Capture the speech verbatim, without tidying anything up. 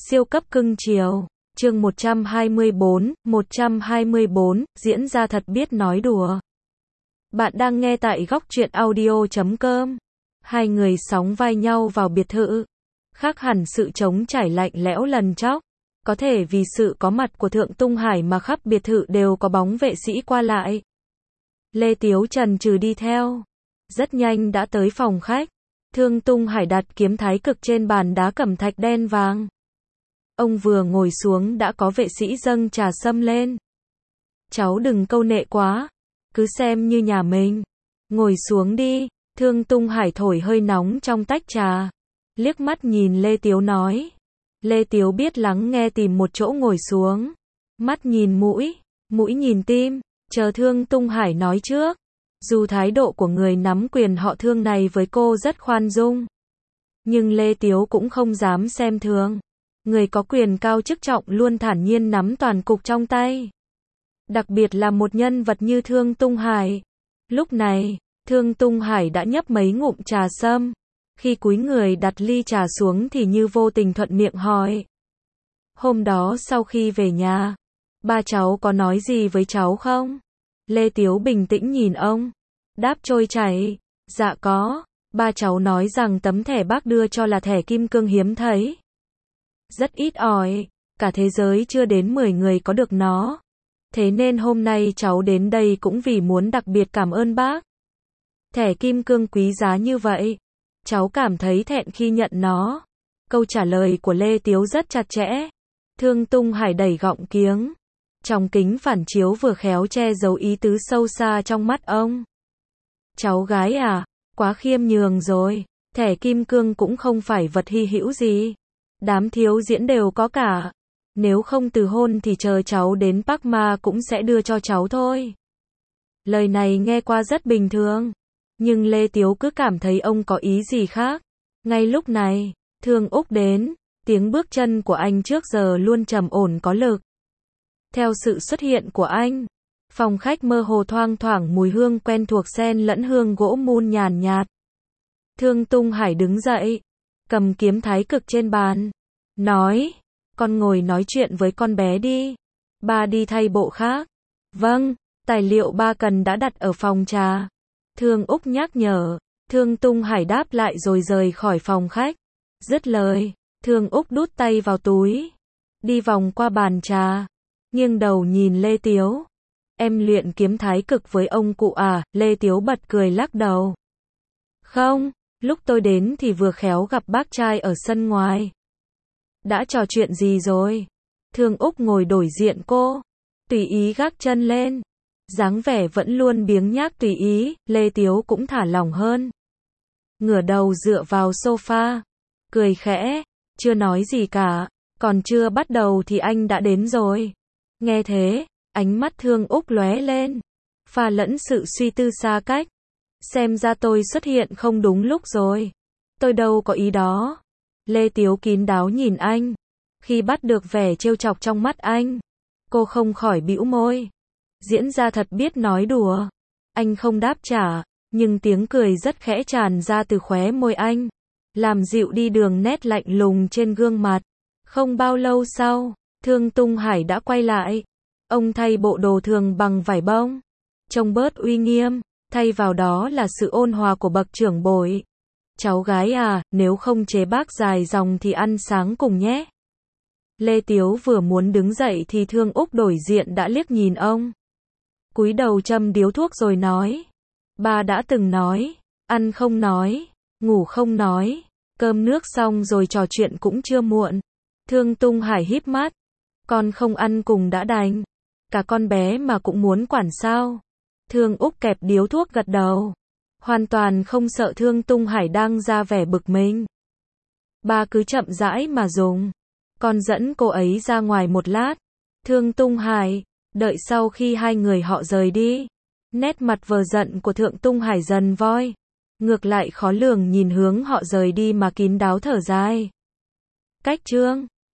Siêu cấp cưng chiều. Chương một trăm hai mươi bốn, một trăm hai mươi bốn, diễn ra thật biết nói đùa. Bạn đang nghe tại góc truyện audio chấm com. Hai người sóng vai nhau vào biệt thự. Khác hẳn sự trống trải lạnh lẽo lần chóc. Có thể vì sự có mặt của Thượng Tung Hải mà khắp biệt thự đều có bóng vệ sĩ qua lại. Lê Tiếu chần chừ đi theo. Rất nhanh đã tới phòng khách. Thương Tung Hải đặt kiếm thái cực trên bàn đá cẩm thạch đen vàng. Ông vừa ngồi xuống đã có vệ sĩ dâng trà sâm lên. Cháu đừng câu nệ quá. Cứ xem như nhà mình. Ngồi xuống đi. Thương Tung Hải thổi hơi nóng trong tách trà. Liếc mắt nhìn Lê Tiếu nói. Lê Tiếu biết lắng nghe tìm một chỗ ngồi xuống. Mắt nhìn mũi. Mũi nhìn tim. Chờ Thương Tung Hải nói trước. Dù thái độ của người nắm quyền họ Thương này với cô rất khoan dung. Nhưng Lê Tiếu cũng không dám xem thường. Người có quyền cao chức trọng luôn thản nhiên nắm toàn cục trong tay. Đặc biệt là một nhân vật như Thương Tung Hải. Lúc này, Thương Tung Hải đã nhấp mấy ngụm trà sâm. Khi cúi người đặt ly trà xuống thì như vô tình thuận miệng hỏi. Hôm đó sau khi về nhà, ba cháu có nói gì với cháu không? Lê Tiếu bình tĩnh nhìn ông. Đáp trôi chảy. Dạ có. Ba cháu nói rằng tấm thẻ bác đưa cho là thẻ kim cương hiếm thấy. Rất ít ỏi. Cả thế giới chưa đến mười người có được nó. Thế nên hôm nay cháu đến đây cũng vì muốn đặc biệt cảm ơn bác. Thẻ kim cương quý giá như vậy. Cháu cảm thấy thẹn khi nhận nó. Câu trả lời của Lê Tiếu rất chặt chẽ. Thương Tung Hải đẩy gọng kiếng. Trong kính phản chiếu vừa khéo che giấu ý tứ sâu xa trong mắt ông. Cháu gái à, quá khiêm nhường rồi. Thẻ kim cương cũng không phải vật hy hữu gì. Đám thiếu diễn đều có cả. Nếu không từ hôn thì chờ cháu đến Park Ma cũng sẽ đưa cho cháu thôi. Lời này nghe qua rất bình thường. Nhưng Lê Tiếu cứ cảm thấy ông có ý gì khác. Ngay lúc này, Thương Úc đến. Tiếng bước chân của anh trước giờ luôn trầm ổn có lực. Theo sự xuất hiện của anh, phòng khách mơ hồ thoang thoảng mùi hương quen thuộc xen lẫn hương gỗ mun nhàn nhạt. Thương Tung Hải đứng dậy, cầm kiếm thái cực trên bàn, nói, con ngồi nói chuyện với con bé đi, ba đi thay bộ khác. Vâng, tài liệu ba cần đã đặt ở phòng trà. Thương Úc nhắc nhở, Thương Tung Hải đáp lại rồi rời khỏi phòng khách. Dứt lời, Thương Úc đút tay vào túi, đi vòng qua bàn trà. Nghiêng đầu nhìn Lê Tiếu. Em luyện kiếm thái cực với ông cụ à? Lê Tiếu bật cười lắc đầu. Không, lúc tôi đến thì vừa khéo gặp bác trai ở sân ngoài. Đã trò chuyện gì rồi? Thương Úc ngồi đổi diện cô. Tùy ý gác chân lên. Dáng vẻ vẫn luôn biếng nhác tùy ý, Lê Tiếu cũng thả lỏng hơn. Ngửa đầu dựa vào sofa. Cười khẽ. Chưa nói gì cả. Còn chưa bắt đầu thì anh đã đến rồi. Nghe thế, ánh mắt Thương Úc lóe lên, pha lẫn sự suy tư xa cách. Xem ra tôi xuất hiện không đúng lúc rồi. Tôi đâu có ý đó. Lê Tiếu kín đáo nhìn anh. Khi bắt được vẻ trêu chọc trong mắt anh, cô không khỏi bĩu môi. Diễn ra thật biết nói đùa. Anh không đáp trả, nhưng tiếng cười rất khẽ tràn ra từ khóe môi anh, làm dịu đi đường nét lạnh lùng trên gương mặt. Không bao lâu sau, Thương Tung Hải đã quay lại. Ông thay bộ đồ thường bằng vải bông, trông bớt uy nghiêm, thay vào đó là sự ôn hòa của bậc trưởng bối. Cháu gái à, nếu không chế bác dài dòng thì ăn sáng cùng nhé. Lê Tiếu vừa muốn đứng dậy thì Thương Úc đổi diện đã liếc nhìn ông. Cúi đầu châm điếu thuốc rồi nói. Ba đã từng nói, ăn không nói, ngủ không nói, cơm nước xong rồi trò chuyện cũng chưa muộn. Thương Tung Hải híp mắt. Con không ăn cùng đã đành. Cả con bé mà cũng muốn quản sao? Thương Úc kẹp điếu thuốc gật đầu. Hoàn toàn không sợ Thương Tung Hải đang ra vẻ bực mình. Ba cứ chậm rãi mà dùng. Con dẫn cô ấy ra ngoài một lát. Thương Tung Hải, đợi sau khi hai người họ rời đi. Nét mặt vờ giận của Thượng Tung Hải dần voi. Ngược lại khó lường nhìn hướng họ rời đi mà kín đáo thở dài. Cách chương